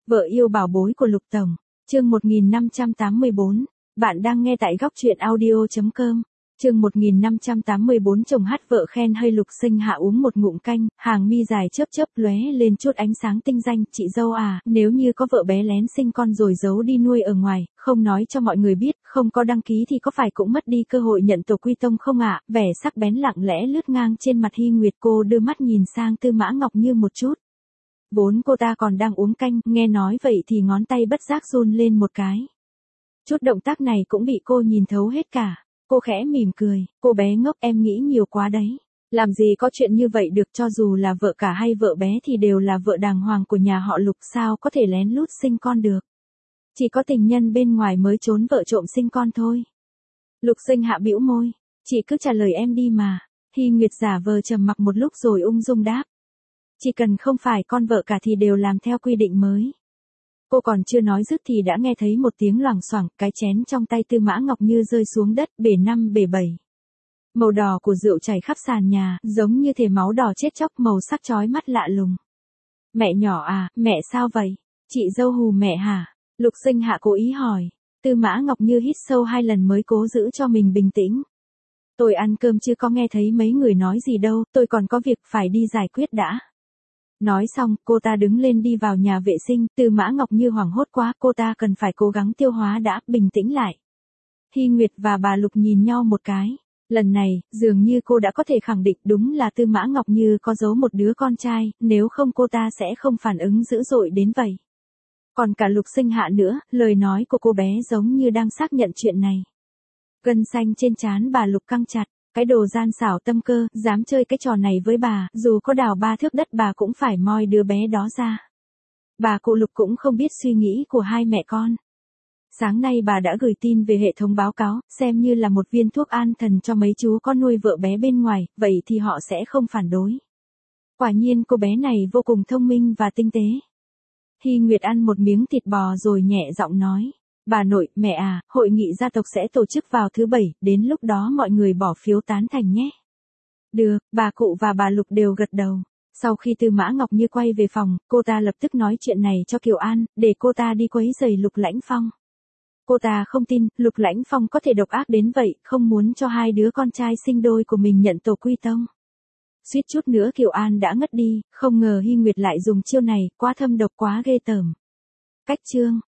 Vợ yêu bảo bối của Lục Tổng, chương 1584, bạn đang nghe tại góc truyện audio.com. Chương 1584 chồng hát vợ khen hay Lục Sinh Hạ uống một ngụm canh, hàng mi dài chớp chớp lóe lên chút ánh sáng tinh danh, chị dâu à, nếu như có vợ bé lén sinh con rồi giấu đi nuôi ở ngoài, không nói cho mọi người biết, không có đăng ký thì có phải cũng mất đi cơ hội nhận tổ quy tông không ạ? Vẻ sắc bén lặng lẽ lướt ngang trên mặt Hy Nguyệt, cô đưa mắt nhìn sang Tư Mã Ngọc Như một chút. Vốn cô ta còn đang uống canh, nghe nói vậy thì ngón tay bất giác run lên một cái. Chút động tác này cũng bị cô nhìn thấu hết cả. Cô khẽ mỉm cười, cô bé ngốc, em nghĩ nhiều quá đấy. Làm gì có chuyện như vậy được, cho dù là vợ cả hay vợ bé thì đều là vợ đàng hoàng của nhà họ Lục, sao có thể lén lút sinh con được. Chỉ có tình nhân bên ngoài mới trốn vợ trộm sinh con thôi. Lục Sinh Hạ bĩu môi, chị cứ trả lời em đi mà. Hy Nguyệt giả vờ trầm mặc một lúc rồi ung dung đáp. Chỉ cần không phải con vợ cả thì đều làm theo quy định mới. Cô còn chưa nói dứt thì đã nghe thấy một tiếng loảng xoảng, cái chén trong tay Tư Mã Ngọc Như rơi xuống đất, bể 5 bể 7. Màu đỏ của rượu chảy khắp sàn nhà, giống như thể máu đỏ chết chóc, màu sắc chói mắt lạ lùng. Mẹ nhỏ à, mẹ sao vậy? Chị dâu hù mẹ hả? Lục Sinh Hạ cố ý hỏi. Tư Mã Ngọc Như hít sâu 2 lần mới cố giữ cho mình bình tĩnh. Tôi ăn cơm chứ có nghe thấy mấy người nói gì đâu, tôi còn có việc phải đi giải quyết đã. Nói xong, cô ta đứng lên đi vào nhà vệ sinh, Tư Mã Ngọc Như hoảng hốt quá, cô ta cần phải cố gắng tiêu hóa đã, bình tĩnh lại. Hy Nguyệt và bà Lục nhìn nhau một cái. Lần này, dường như cô đã có thể khẳng định đúng là Tư Mã Ngọc Như có giấu một đứa con trai, nếu không cô ta sẽ không phản ứng dữ dội đến vậy. Còn cả Lục Sinh Hạ nữa, lời nói của cô bé giống như đang xác nhận chuyện này. Gân xanh trên trán bà Lục căng chặt. Cái đồ gian xảo tâm cơ, dám chơi cái trò này với bà, dù có đào 3 thước đất bà cũng phải moi đứa bé đó ra. Bà cụ Lục cũng không biết suy nghĩ của hai mẹ con. Sáng nay bà đã gửi tin về hệ thống báo cáo, xem như là một viên thuốc an thần cho mấy chú con nuôi vợ bé bên ngoài, vậy thì họ sẽ không phản đối. Quả nhiên cô bé này vô cùng thông minh và tinh tế. Hy Nguyệt ăn một miếng thịt bò rồi nhẹ giọng nói. Bà nội, mẹ à, hội nghị gia tộc sẽ tổ chức vào thứ 7, đến lúc đó mọi người bỏ phiếu tán thành nhé. Được, bà cụ và bà Lục đều gật đầu. Sau khi Tư Mã Ngọc Như quay về phòng, cô ta lập tức nói chuyện này cho Kiều An, để cô ta đi quấy rầy Lục Lãnh Phong. Cô ta không tin, Lục Lãnh Phong có thể độc ác đến vậy, không muốn cho hai đứa con trai sinh đôi của mình nhận tổ quy tông. Suýt chút nữa Kiều An đã ngất đi, không ngờ Hy Nguyệt lại dùng chiêu này, quá thâm độc quá ghê tởm. Cách chương